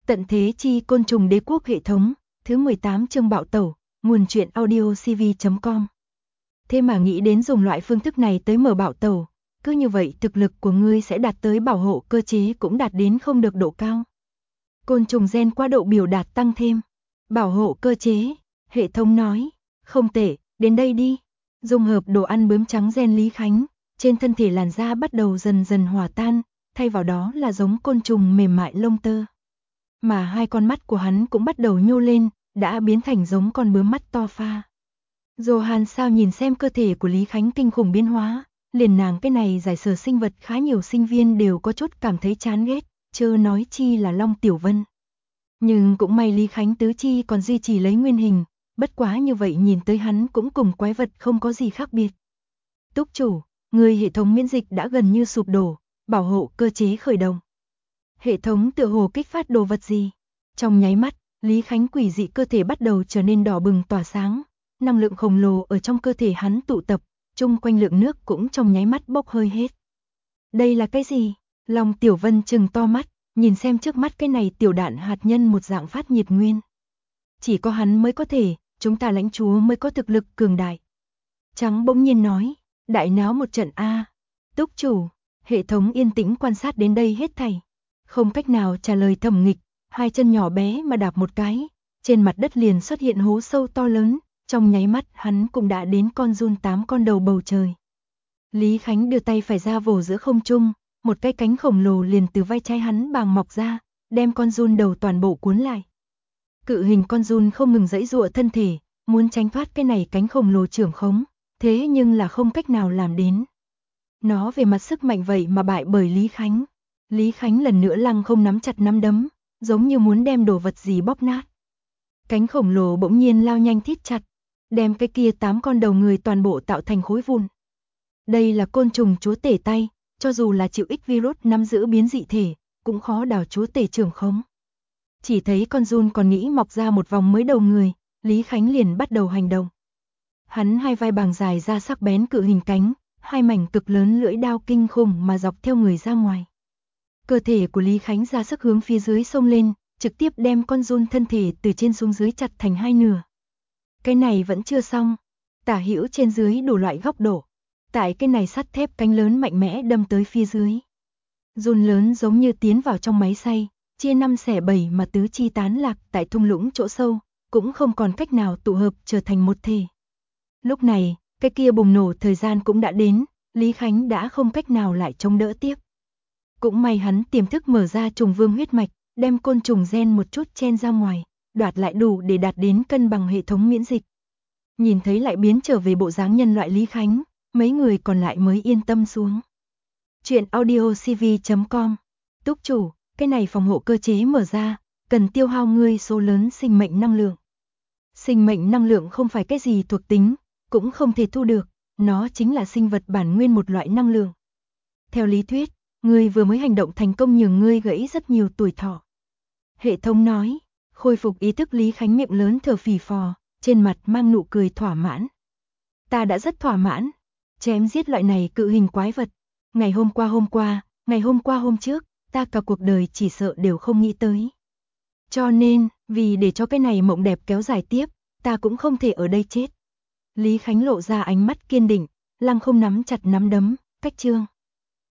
Tận thế chi côn trùng đế quốc hệ thống, thứ 18 chương bạo tẩu, nguồn truyện audio cv.com. Thế mà nghĩ đến dùng loại phương thức này tới mở bạo tẩu, cứ như vậy thực lực của ngươi sẽ đạt tới bảo hộ cơ chế cũng đạt đến không được độ cao. Côn trùng gen qua độ biểu đạt tăng thêm. Bảo hộ cơ chế, hệ thống nói, không tệ, đến đây đi. Dung hợp đồ ăn bướm trắng gen Lý Khánh, trên thân thể làn da bắt đầu dần dần hòa tan, thay vào đó là giống côn trùng mềm mại lông tơ. Mà hai con mắt của hắn cũng bắt đầu nhô lên, đã biến thành giống con bướm mắt to pha. Johan sao nhìn xem cơ thể của Lý Khánh kinh khủng biến hóa, liền nàng cái này giải sở sinh vật khá nhiều sinh viên đều có chút cảm thấy chán ghét, chớ nói chi là Long Tiểu Vân. Nhưng cũng may Lý Khánh tứ chi còn duy trì lấy nguyên hình, bất quá như vậy nhìn tới hắn cũng cùng quái vật không có gì khác biệt. Túc chủ, người hệ thống miễn dịch đã gần như sụp đổ, bảo hộ cơ chế khởi động. Hệ thống tựa hồ kích phát đồ vật gì? Trong nháy mắt, Lý Khánh quỷ dị cơ thể bắt đầu trở nên đỏ bừng tỏa sáng, năng lượng khổng lồ ở trong cơ thể hắn tụ tập, chung quanh lượng nước cũng trong nháy mắt bốc hơi hết. Đây là cái gì? Long Tiểu Vân trừng to mắt, nhìn xem trước mắt cái này tiểu đạn hạt nhân một dạng phát nhiệt nguyên. Chỉ có hắn mới có thể, chúng ta lãnh chúa mới có thực lực cường đại. Trắng bỗng nhiên nói, đại náo một trận A. Túc chủ, hệ thống yên tĩnh quan sát đến đây hết thảy. Không cách nào trả lời thẩm nghịch, hai chân nhỏ bé mà đạp một cái, trên mặt đất liền xuất hiện hố sâu to lớn, trong nháy mắt hắn cũng đã đến con giun 8 con đầu bầu trời. Lý Khánh đưa tay phải ra vồ giữa không trung, một cái cánh khổng lồ liền từ vai trái hắn bàng mọc ra, đem con giun đầu toàn bộ cuốn lại. Cự hình con giun không ngừng giãy giụa thân thể, muốn tránh thoát cái này cánh khổng lồ trưởng khống, thế nhưng là không cách nào làm đến. Nó về mặt sức mạnh vậy mà bại bởi Lý Khánh. Lý Khánh lần nữa lăng không nắm chặt nắm đấm, giống như muốn đem đồ vật gì bóp nát. Cánh khổng lồ bỗng nhiên lao nhanh thít chặt, đem cái kia 8 con đầu người toàn bộ tạo thành khối vụn. Đây là côn trùng chúa tể tay, cho dù là chịu ích virus nắm giữ biến dị thể, cũng khó đảo chúa tể trưởng khống. Chỉ thấy con giun còn nghĩ mọc ra một vòng mới đầu người, Lý Khánh liền bắt đầu hành động. Hắn hai vai bàng dài ra sắc bén cự hình cánh, hai mảnh cực lớn lưỡi đao kinh khủng mà dọc theo người ra ngoài. Cơ thể của Lý Khánh ra sức hướng phía dưới xông lên, trực tiếp đem con giun thân thể từ trên xuống dưới chặt thành hai nửa. Cái này vẫn chưa xong, tả hữu trên dưới đủ loại góc độ. Tại cái này sắt thép cánh lớn mạnh mẽ đâm tới phía dưới. Giun lớn giống như tiến vào trong máy xay, chia 5 xẻ 7 mà tứ chi tán lạc tại thung lũng chỗ sâu, cũng không còn cách nào tụ hợp trở thành một thể. Lúc này, cái kia bùng nổ thời gian cũng đã đến, Lý Khánh đã không cách nào lại chống đỡ tiếp. Cũng may hắn tiềm thức mở ra trùng vương huyết mạch, đem côn trùng gen một chút chen ra ngoài, đoạt lại đủ để đạt đến cân bằng hệ thống miễn dịch. Nhìn thấy lại biến trở về bộ dáng nhân loại Lý Khánh, mấy người còn lại mới yên tâm xuống. Chuyện audio cv.com. Túc chủ, cái này phòng hộ cơ chế mở ra, cần tiêu hao ngươi số lớn sinh mệnh năng lượng. Sinh mệnh năng lượng không phải cái gì thuộc tính, cũng không thể thu được, nó chính là sinh vật bản nguyên một loại năng lượng. Theo lý thuyết, ngươi vừa mới hành động thành công nhường ngươi gãy rất nhiều tuổi thọ. Hệ thống nói, khôi phục ý thức Lý Khánh miệng lớn thở phì phò, trên mặt mang nụ cười thỏa mãn. Ta đã rất thỏa mãn, chém giết loại này cự hình quái vật. Ngày hôm qua hôm trước, ta cả cuộc đời chỉ sợ đều không nghĩ tới. Cho nên, vì để cho cái này mộng đẹp kéo dài tiếp, ta cũng không thể ở đây chết. Lý Khánh lộ ra ánh mắt kiên định, lăng không nắm chặt nắm đấm, cách chương.